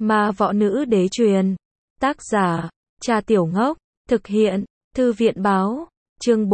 Ma Võ Nữ Đế truyền. Tác giả, Trà Tiểu Ngốc. Thực hiện, Thư viện Báo. Chương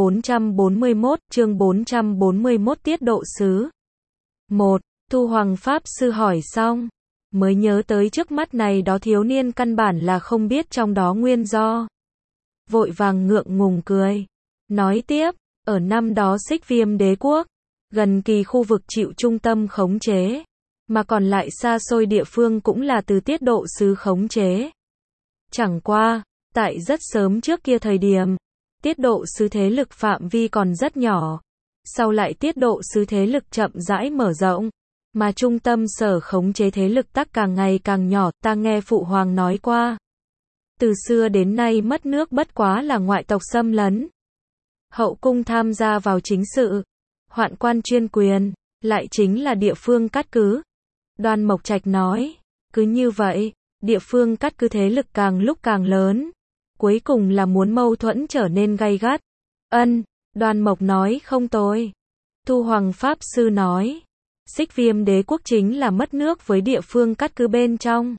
441 Tiết độ sứ. 1. Thu Hoàng Pháp Sư hỏi xong, mới nhớ tới trước mắt này đó thiếu niên căn bản là không biết trong đó nguyên do. Vội vàng ngượng ngùng cười. Nói tiếp, ở năm đó Xích Viêm Đế quốc, gần kỳ khu vực chịu trung tâm khống chế, mà còn lại xa xôi địa phương cũng là từ tiết độ sứ khống chế. Chẳng qua, tại rất sớm trước kia thời điểm, tiết độ sứ thế lực phạm vi còn rất nhỏ. Sau lại tiết độ sứ thế lực chậm rãi mở rộng, mà trung tâm sở khống chế thế lực tắc càng ngày càng nhỏ. Ta nghe Phụ Hoàng nói qua, từ xưa đến nay mất nước bất quá là ngoại tộc xâm lấn. Hậu cung tham gia vào chính sự, hoạn quan chuyên quyền, lại chính là địa phương cát cứ. Đoan Mộc Trạch nói, cứ như vậy, địa phương cát cứ thế lực càng lúc càng lớn. Cuối cùng là muốn mâu thuẫn trở nên gay gắt. Ân, Đoan Mộc nói không tồi. Thu Hoàng Pháp Sư nói, Xích Viêm Đế quốc chính là mất nước với địa phương cát cứ bên trong.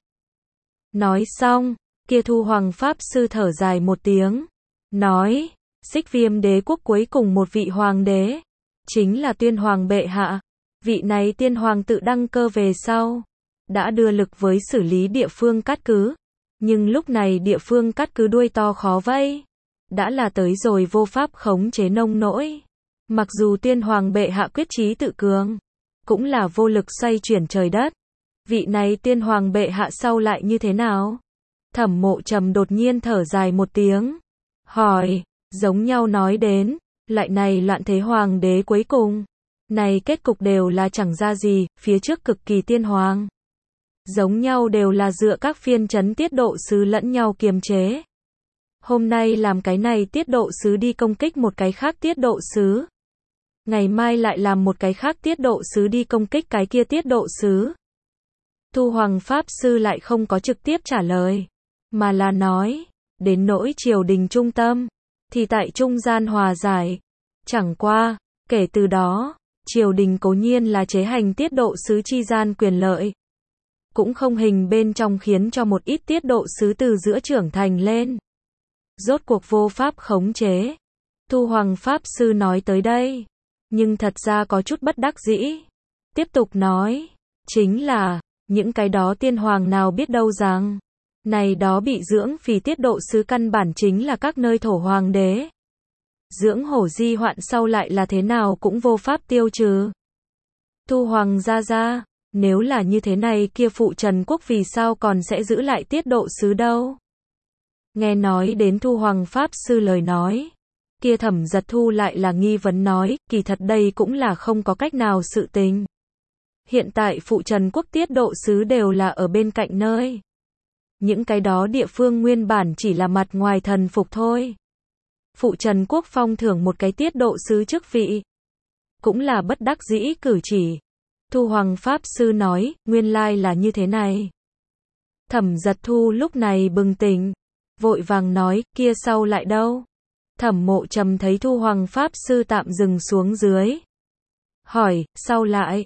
Nói xong, kia Thu Hoàng Pháp Sư thở dài một tiếng, nói, Xích Viêm Đế quốc cuối cùng một vị hoàng đế, chính là Tiên Hoàng bệ hạ. Vị này Tiên Hoàng tự đăng cơ về sau, đã đưa lực với xử lý địa phương cát cứ. Nhưng lúc này địa phương cát cứ đuôi to khó vây, đã là tới rồi vô pháp khống chế nông nỗi. Mặc dù Tiên Hoàng bệ hạ quyết chí tự cường, cũng là vô lực xoay chuyển trời đất. Vị này Tiên Hoàng bệ hạ sau lại như thế nào? Thẩm Mộ Trầm đột nhiên thở dài một tiếng, hỏi, giống nhau nói đến, lại này loạn thế hoàng đế cuối cùng, này kết cục đều là chẳng ra gì. Phía trước cực kỳ tiên hoàng, giống nhau đều là dựa các phiên trấn tiết độ sứ lẫn nhau kiềm chế. Hôm nay làm cái này tiết độ sứ đi công kích một cái khác tiết độ sứ, ngày mai lại làm một cái khác tiết độ sứ đi công kích cái kia tiết độ sứ. Thu Hoàng Pháp Sư lại không có trực tiếp trả lời, mà là nói, đến nỗi triều đình trung tâm, thì tại trung gian hòa giải. Chẳng qua, kể từ đó, triều đình cố nhiên là chế hành tiết độ sứ chi gian quyền lợi, cũng không hình bên trong khiến cho một ít tiết độ sứ từ giữa trưởng thành lên. Rốt cuộc vô pháp khống chế. Thu Hoàng Pháp Sư nói tới đây, nhưng thật ra có chút bất đắc dĩ. Tiếp tục nói, chính là, những cái đó tiên hoàng nào biết đâu rằng, này đó bị dưỡng phì tiết độ sứ căn bản chính là các nơi thổ hoàng đế. Dưỡng hổ di hoạn sau lại là thế nào cũng vô pháp tiêu trừ. Thu Hoàng gia gia, nếu là như thế này kia Phụ Trần quốc vì sao còn sẽ giữ lại tiết độ sứ đâu? Nghe nói đến Thu Hoàng Pháp Sư lời nói, kia Thẩm Giật Thu lại là nghi vấn nói, kỳ thật đây cũng là không có cách nào sự tình. Hiện tại Phụ Trần quốc tiết độ sứ đều là ở bên cạnh nơi. Những cái đó địa phương nguyên bản chỉ là mặt ngoài thần phục thôi. Phụ Trần quốc phong thưởng một cái tiết độ sứ chức vị, cũng là bất đắc dĩ cử chỉ. Thu Hoàng Pháp Sư nói, nguyên lai là như thế này. Thẩm Giật Thu lúc này bừng tỉnh, vội vàng nói, kia sau lại đâu? Thẩm Mộ Trầm thấy Thu Hoàng Pháp Sư tạm dừng xuống dưới, hỏi, sau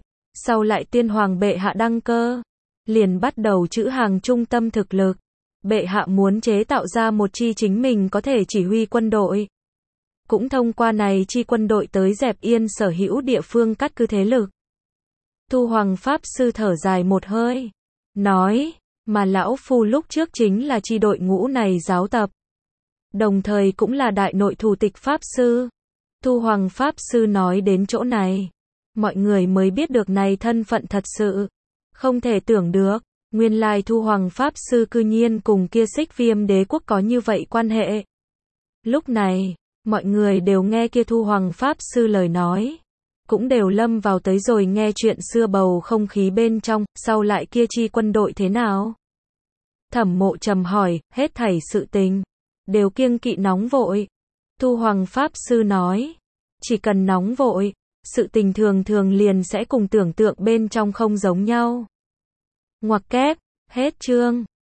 lại Tiên Hoàng bệ hạ đăng cơ, liền bắt đầu trữ hàng trung tâm thực lực. Bệ hạ muốn chế tạo ra một chi chính mình có thể chỉ huy quân đội, cũng thông qua này chi quân đội tới dẹp yên sở hữu địa phương cát cứ thế lực. Thu Hoàng Pháp Sư thở dài một hơi, nói, mà lão phu lúc trước chính là chi đội ngũ này giáo tập, đồng thời cũng là đại nội thủ tịch Pháp Sư. Thu Hoàng Pháp Sư nói đến chỗ này, mọi người mới biết được này thân phận thật sự, không thể tưởng được, nguyên lai Thu Hoàng Pháp Sư cư nhiên cùng kia Xích Viêm Đế quốc có như vậy quan hệ. Lúc này, mọi người đều nghe kia Thu Hoàng Pháp Sư lời nói, cũng đều lâm vào tới rồi nghe chuyện xưa bầu không khí bên trong. Sau lại kia chi quân đội thế nào? Thẩm Mộ Trầm hỏi, hết thảy sự tình đều kiêng kỵ nóng vội. Thu Hoàng Pháp Sư nói, chỉ cần nóng vội, sự tình thường thường liền sẽ cùng tưởng tượng bên trong không giống nhau. Ngoặc kép, hết chương.